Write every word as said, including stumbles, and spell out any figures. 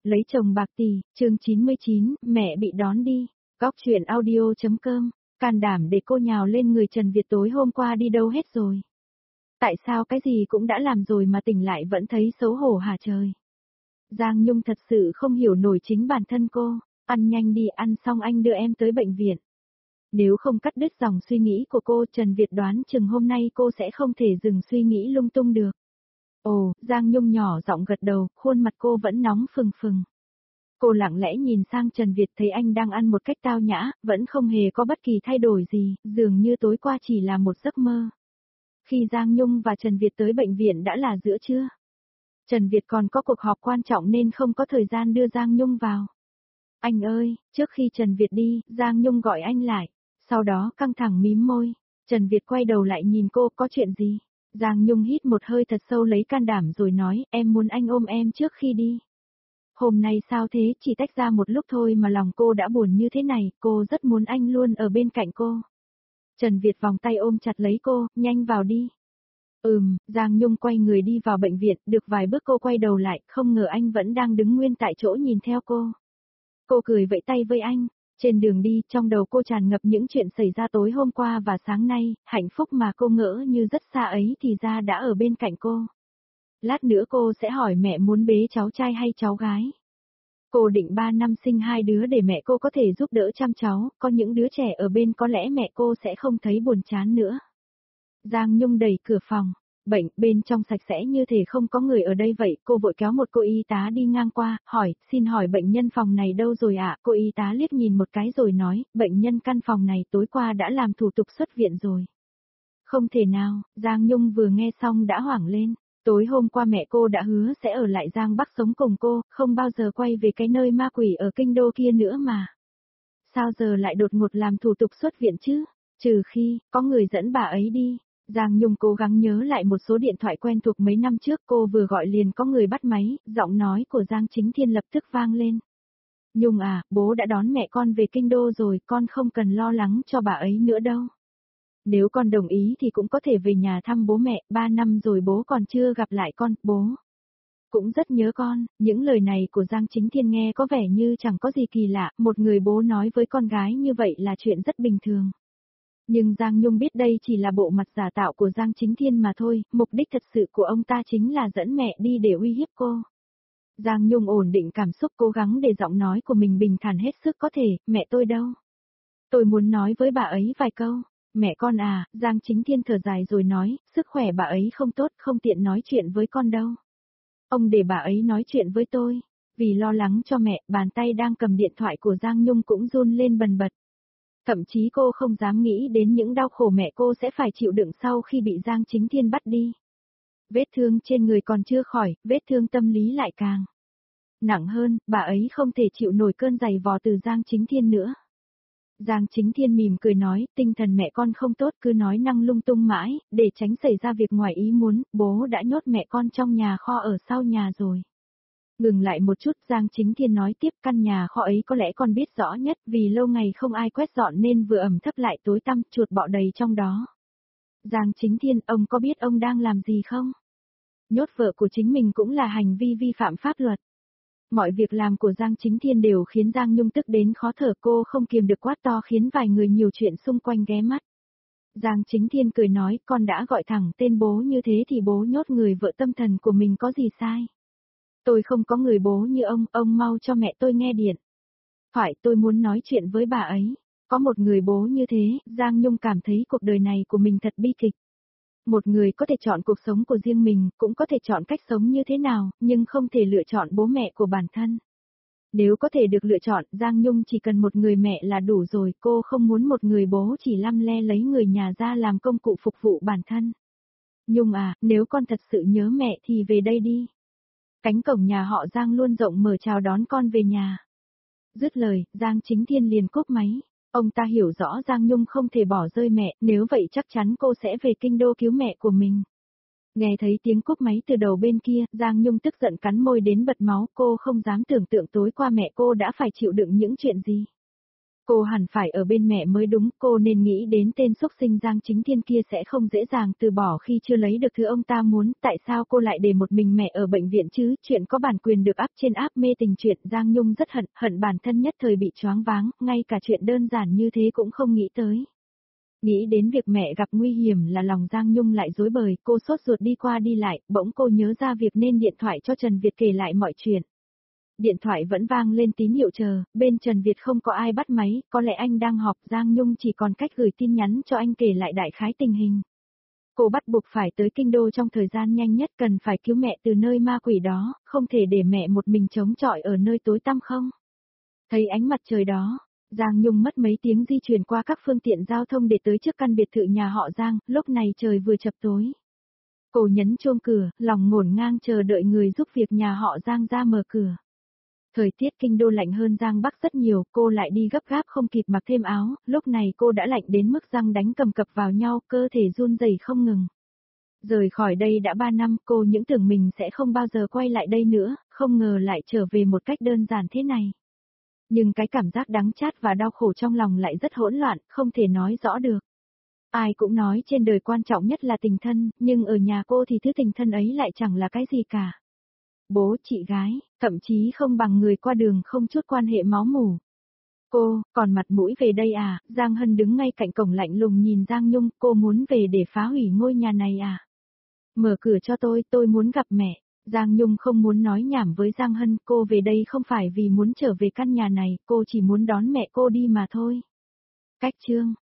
Lấy chồng bạc tỷ, chương chín mươi chín, mẹ bị đón đi. Góc chuyện audio.com, can đảm để cô nhào lên người Trần Việt tối hôm qua đi đâu hết rồi. Tại sao cái gì cũng đã làm rồi mà tỉnh lại vẫn thấy xấu hổ hả trời. Giang Nhung thật sự không hiểu nổi chính bản thân cô, ăn nhanh đi, ăn xong anh đưa em tới bệnh viện. Nếu không cắt đứt dòng suy nghĩ của cô, Trần Việt đoán chừng hôm nay cô sẽ không thể dừng suy nghĩ lung tung được. Ồ, Giang Nhung nhỏ giọng gật đầu, khuôn mặt cô vẫn nóng phừng phừng. Cô lặng lẽ nhìn sang Trần Việt, thấy anh đang ăn một cách tao nhã, vẫn không hề có bất kỳ thay đổi gì, dường như tối qua chỉ là một giấc mơ. Khi Giang Nhung và Trần Việt tới bệnh viện đã là giữa trưa. Trần Việt còn có cuộc họp quan trọng nên không có thời gian đưa Giang Nhung vào. Anh ơi, trước khi Trần Việt đi, Giang Nhung gọi anh lại, sau đó căng thẳng mím môi. Trần Việt quay đầu lại nhìn cô, có chuyện gì? Giang Nhung hít một hơi thật sâu lấy can đảm rồi nói, em muốn anh ôm em trước khi đi. Hôm nay sao thế, chỉ tách ra một lúc thôi mà lòng cô đã buồn như thế này, cô rất muốn anh luôn ở bên cạnh cô. Trần Việt vòng tay ôm chặt lấy cô, nhanh vào đi. Ừm, Giang Nhung quay người đi vào bệnh viện, được vài bước cô quay đầu lại, không ngờ anh vẫn đang đứng nguyên tại chỗ nhìn theo cô. Cô cười vẫy tay với anh. Trên đường đi, trong đầu cô tràn ngập những chuyện xảy ra tối hôm qua và sáng nay, hạnh phúc mà cô ngỡ như rất xa ấy thì ra đã ở bên cạnh cô. Lát nữa cô sẽ hỏi mẹ muốn bế cháu trai hay cháu gái. Cô định ba năm sinh hai đứa để mẹ cô có thể giúp đỡ chăm cháu, có những đứa trẻ ở bên có lẽ mẹ cô sẽ không thấy buồn chán nữa. Giang Nhung đẩy cửa phòng. Bệnh, bên trong sạch sẽ như thể không có người ở đây vậy, cô vội kéo một cô y tá đi ngang qua, hỏi, xin hỏi bệnh nhân phòng này đâu rồi ạ? Cô y tá liếc nhìn một cái rồi nói, bệnh nhân căn phòng này tối qua đã làm thủ tục xuất viện rồi. Không thể nào, Giang Nhung vừa nghe xong đã hoảng lên, tối hôm qua mẹ cô đã hứa sẽ ở lại Giang Bắc sống cùng cô, không bao giờ quay về cái nơi ma quỷ ở kinh đô kia nữa mà. Sao giờ lại đột ngột làm thủ tục xuất viện chứ? Trừ khi, có người dẫn bà ấy đi. Giang Nhung cố gắng nhớ lại một số điện thoại quen thuộc mấy năm trước, cô vừa gọi liền có người bắt máy, giọng nói của Giang Chính Thiên lập tức vang lên. Nhung à, bố đã đón mẹ con về kinh đô rồi, con không cần lo lắng cho bà ấy nữa đâu. Nếu con đồng ý thì cũng có thể về nhà thăm bố mẹ, ba năm rồi bố còn chưa gặp lại con, bố cũng rất nhớ con. Những lời này của Giang Chính Thiên nghe có vẻ như chẳng có gì kỳ lạ, một người bố nói với con gái như vậy là chuyện rất bình thường. Nhưng Giang Nhung biết đây chỉ là bộ mặt giả tạo của Giang Chính Thiên mà thôi, mục đích thật sự của ông ta chính là dẫn mẹ đi để uy hiếp cô. Giang Nhung ổn định cảm xúc, cố gắng để giọng nói của mình bình thản hết sức có thể, mẹ tôi đâu? Tôi muốn nói với bà ấy vài câu. Mẹ con à, Giang Chính Thiên thở dài rồi nói, sức khỏe bà ấy không tốt, không tiện nói chuyện với con đâu. Ông để bà ấy nói chuyện với tôi. Vì lo lắng cho mẹ, bàn tay đang cầm điện thoại của Giang Nhung cũng run lên bần bật. Thậm chí cô không dám nghĩ đến những đau khổ mẹ cô sẽ phải chịu đựng sau khi bị Giang Chính Thiên bắt đi. Vết thương trên người còn chưa khỏi, vết thương tâm lý lại càng nặng hơn, bà ấy không thể chịu nổi cơn giày vò từ Giang Chính Thiên nữa. Giang Chính Thiên mỉm cười nói, tinh thần mẹ con không tốt, cứ nói năng lung tung mãi, để tránh xảy ra việc ngoài ý muốn, bố đã nhốt mẹ con trong nhà kho ở sau nhà rồi. Ngừng lại một chút, Giang Chính Thiên nói tiếp, căn nhà kho ấy có lẽ con biết rõ nhất, vì lâu ngày không ai quét dọn nên vừa ẩm thấp lại tối tăm, chuột bọ đầy trong đó. Giang Chính Thiên, ông có biết ông đang làm gì không? Nhốt vợ của chính mình cũng là hành vi vi phạm pháp luật. Mọi việc làm của Giang Chính Thiên đều khiến Giang Nhung tức đến khó thở, cô không kiềm được quát to khiến vài người nhiều chuyện xung quanh ghé mắt. Giang Chính Thiên cười nói, con đã gọi thẳng tên bố như thế thì bố nhốt người vợ tâm thần của mình có gì sai? Tôi không có người bố như ông, ông mau cho mẹ tôi nghe điện. Phải, tôi muốn nói chuyện với bà ấy. Có một người bố như thế, Giang Nhung cảm thấy cuộc đời này của mình thật bi kịch. Một người có thể chọn cuộc sống của riêng mình, cũng có thể chọn cách sống như thế nào, nhưng không thể lựa chọn bố mẹ của bản thân. Nếu có thể được lựa chọn, Giang Nhung chỉ cần một người mẹ là đủ rồi, cô không muốn một người bố chỉ lăm le lấy người nhà ra làm công cụ phục vụ bản thân. Nhung à, nếu con thật sự nhớ mẹ thì về đây đi. Cánh cổng nhà họ Giang luôn rộng mở chào đón con về nhà. Dứt lời, Giang Chính Thiên liền cúp máy. Ông ta hiểu rõ Giang Nhung không thể bỏ rơi mẹ, nếu vậy chắc chắn cô sẽ về kinh đô cứu mẹ của mình. Nghe thấy tiếng cúp máy từ đầu bên kia, Giang Nhung tức giận cắn môi đến bật máu, cô không dám tưởng tượng tối qua mẹ cô đã phải chịu đựng những chuyện gì. Cô hẳn phải ở bên mẹ mới đúng, cô nên nghĩ đến tên xúc sinh Giang Chính Thiên kia sẽ không dễ dàng từ bỏ khi chưa lấy được thứ ông ta muốn, tại sao cô lại để một mình mẹ ở bệnh viện chứ, chuyện có bản quyền được áp trên áp mê tình chuyện, Giang Nhung rất hận, hận bản thân nhất thời bị choáng váng, ngay cả chuyện đơn giản như thế cũng không nghĩ tới. Nghĩ đến việc mẹ gặp nguy hiểm là lòng Giang Nhung lại rối bời, cô sốt ruột đi qua đi lại, bỗng cô nhớ ra việc nên điện thoại cho Trần Việt kể lại mọi chuyện. Điện thoại vẫn vang lên tín hiệu chờ, bên Trần Việt không có ai bắt máy, có lẽ anh đang họp, Giang Nhung chỉ còn cách gửi tin nhắn cho anh kể lại đại khái tình hình. Cô bắt buộc phải tới kinh đô trong thời gian nhanh nhất, cần phải cứu mẹ từ nơi ma quỷ đó, không thể để mẹ một mình chống chọi ở nơi tối tăm không. Thấy ánh mặt trời đó, Giang Nhung mất mấy tiếng di chuyển qua các phương tiện giao thông để tới trước căn biệt thự nhà họ Giang, lúc này trời vừa chập tối. Cô nhấn chuông cửa, lòng ngổn ngang chờ đợi người giúp việc nhà họ Giang ra mở cửa. Thời tiết kinh đô lạnh hơn Giang Bắc rất nhiều, cô lại đi gấp gáp không kịp mặc thêm áo, lúc này cô đã lạnh đến mức răng đánh cầm cập vào nhau, cơ thể run rẩy không ngừng. Rời khỏi đây đã ba năm, cô những tưởng mình sẽ không bao giờ quay lại đây nữa, không ngờ lại trở về một cách đơn giản thế này. Nhưng cái cảm giác đắng chát và đau khổ trong lòng lại rất hỗn loạn, không thể nói rõ được. Ai cũng nói trên đời quan trọng nhất là tình thân, nhưng ở nhà cô thì thứ tình thân ấy lại chẳng là cái gì cả. Bố, chị gái, thậm chí không bằng người qua đường không chút quan hệ máu mủ. Cô, còn mặt mũi về đây à? Giang Hân đứng ngay cạnh cổng lạnh lùng nhìn Giang Nhung, cô muốn về để phá hủy ngôi nhà này à? Mở cửa cho tôi, tôi muốn gặp mẹ. Giang Nhung không muốn nói nhảm với Giang Hân, cô về đây không phải vì muốn trở về căn nhà này, cô chỉ muốn đón mẹ cô đi mà thôi. Cách chương